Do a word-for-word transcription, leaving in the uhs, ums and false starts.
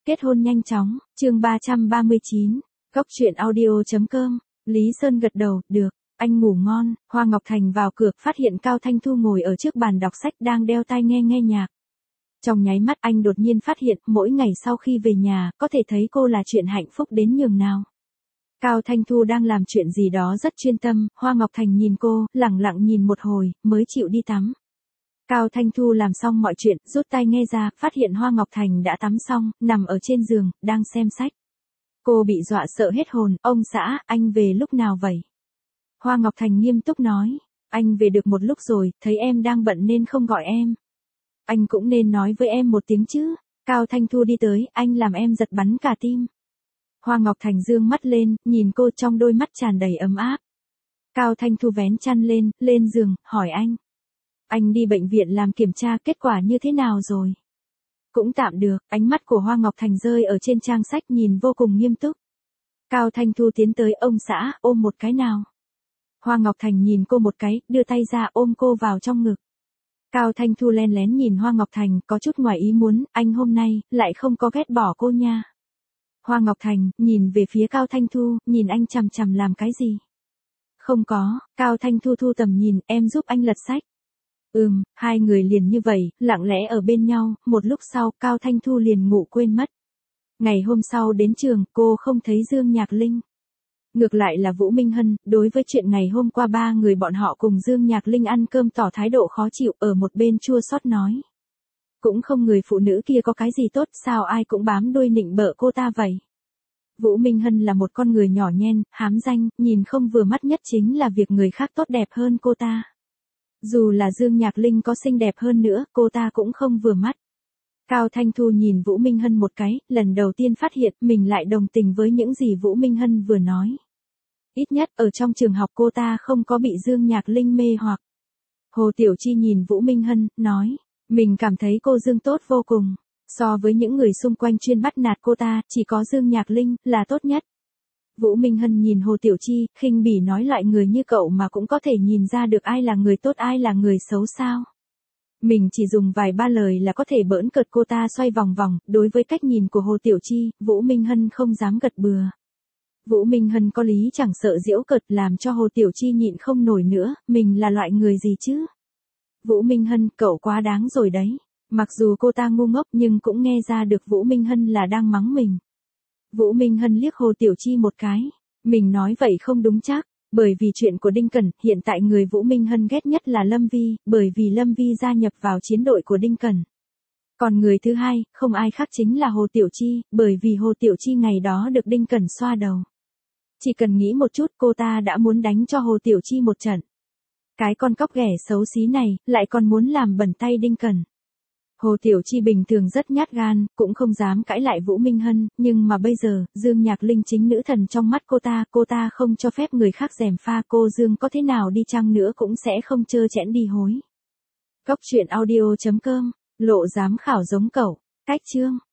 Kết hôn nhanh chóng, chương ba trăm ba mươi chín, Cốc truyện audio chấm com, Lý Sơn gật đầu, được, anh ngủ ngon. Hoa Ngọc Thành vào cửa, phát hiện Cao Thanh Thu ngồi ở trước bàn đọc sách đang đeo tai nghe nghe nhạc. Trong nháy mắt anh đột nhiên phát hiện, mỗi ngày sau khi về nhà, có thể thấy cô là chuyện hạnh phúc đến nhường nào. Cao Thanh Thu đang làm chuyện gì đó rất chuyên tâm, Hoa Ngọc Thành nhìn cô, lẳng lặng nhìn một hồi, mới chịu đi tắm. Cao Thanh Thu làm xong mọi chuyện, rút tai nghe ra, phát hiện Hoa Ngọc Thành đã tắm xong, nằm ở trên giường, đang xem sách. Cô bị dọa sợ hết hồn, ông xã, anh về lúc nào vậy? Hoa Ngọc Thành nghiêm túc nói, anh về được một lúc rồi, thấy em đang bận nên không gọi em. Anh cũng nên nói với em một tiếng chứ. Cao Thanh Thu đi tới, anh làm em giật bắn cả tim. Hoa Ngọc Thành dương mắt lên, nhìn cô trong đôi mắt tràn đầy ấm áp. Cao Thanh Thu vén chăn lên, lên giường, hỏi anh. Anh đi bệnh viện làm kiểm tra, kết quả như thế nào rồi? Cũng tạm được, ánh mắt của Hoa Ngọc Thành rơi ở trên trang sách nhìn vô cùng nghiêm túc. Cao Thanh Thu tiến tới, ông xã, ôm một cái nào. Hoa Ngọc Thành nhìn cô một cái, đưa tay ra ôm cô vào trong ngực. Cao Thanh Thu len lén nhìn Hoa Ngọc Thành, có chút ngoài ý muốn, anh hôm nay, lại không có ghét bỏ cô nha. Hoa Ngọc Thành, nhìn về phía Cao Thanh Thu, nhìn anh chằm chằm làm cái gì? Không có, Cao Thanh Thu thu tầm nhìn, em giúp anh lật sách. Ừm, hai người liền như vậy, lặng lẽ ở bên nhau, một lúc sau, Cao Thanh Thu liền ngủ quên mất. Ngày hôm sau đến trường, cô không thấy Dương Nhạc Linh. Ngược lại là Vũ Minh Hân, đối với chuyện ngày hôm qua ba người bọn họ cùng Dương Nhạc Linh ăn cơm tỏ thái độ khó chịu, ở một bên chua xót nói. Cũng không người phụ nữ kia có cái gì tốt, sao ai cũng bám đuôi nịnh bợ cô ta vậy. Vũ Minh Hân là một con người nhỏ nhen, hám danh, nhìn không vừa mắt nhất chính là việc người khác tốt đẹp hơn cô ta. Dù là Dương Nhạc Linh có xinh đẹp hơn nữa, cô ta cũng không vừa mắt. Cao Thanh Thu nhìn Vũ Minh Hân một cái, lần đầu tiên phát hiện mình lại đồng tình với những gì Vũ Minh Hân vừa nói. Ít nhất ở trong trường học cô ta không có bị Dương Nhạc Linh mê hoặc. Hồ Tiểu Chi nhìn Vũ Minh Hân, nói, mình cảm thấy cô Dương tốt vô cùng. So với những người xung quanh chuyên bắt nạt cô ta, chỉ có Dương Nhạc Linh là tốt nhất. Vũ Minh Hân nhìn Hồ Tiểu Chi, khinh bỉ nói loại người như cậu mà cũng có thể nhìn ra được ai là người tốt ai là người xấu sao. Mình chỉ dùng vài ba lời là có thể bỡn cợt cô ta xoay vòng vòng, đối với cách nhìn của Hồ Tiểu Chi, Vũ Minh Hân không dám gật bừa. Vũ Minh Hân có lý chẳng sợ giễu cợt làm cho Hồ Tiểu Chi nhịn không nổi nữa, mình là loại người gì chứ? Vũ Minh Hân, cậu quá đáng rồi đấy. Mặc dù cô ta ngu ngốc nhưng cũng nghe ra được Vũ Minh Hân là đang mắng mình. Vũ Minh Hân liếc Hồ Tiểu Chi một cái. Mình nói vậy không đúng chắc, bởi vì chuyện của Đinh Cẩn, hiện tại người Vũ Minh Hân ghét nhất là Lâm Vi, bởi vì Lâm Vi gia nhập vào chiến đội của Đinh Cẩn. Còn người thứ hai, không ai khác chính là Hồ Tiểu Chi, bởi vì Hồ Tiểu Chi ngày đó được Đinh Cẩn xoa đầu. Chỉ cần nghĩ một chút cô ta đã muốn đánh cho Hồ Tiểu Chi một trận. Cái con cóc ghẻ xấu xí này, lại còn muốn làm bẩn tay Đinh Cẩn. Hồ Tiểu Chi bình thường rất nhát gan, cũng không dám cãi lại Vũ Minh Hân, nhưng mà bây giờ, Dương Nhạc Linh chính nữ thần trong mắt cô ta, cô ta không cho phép người khác gièm pha, cô Dương có thế nào đi chăng nữa cũng sẽ không trơ trẽn đi hối. Cốc truyện audio chấm com, lộ giám khảo giống cậu, cách chương.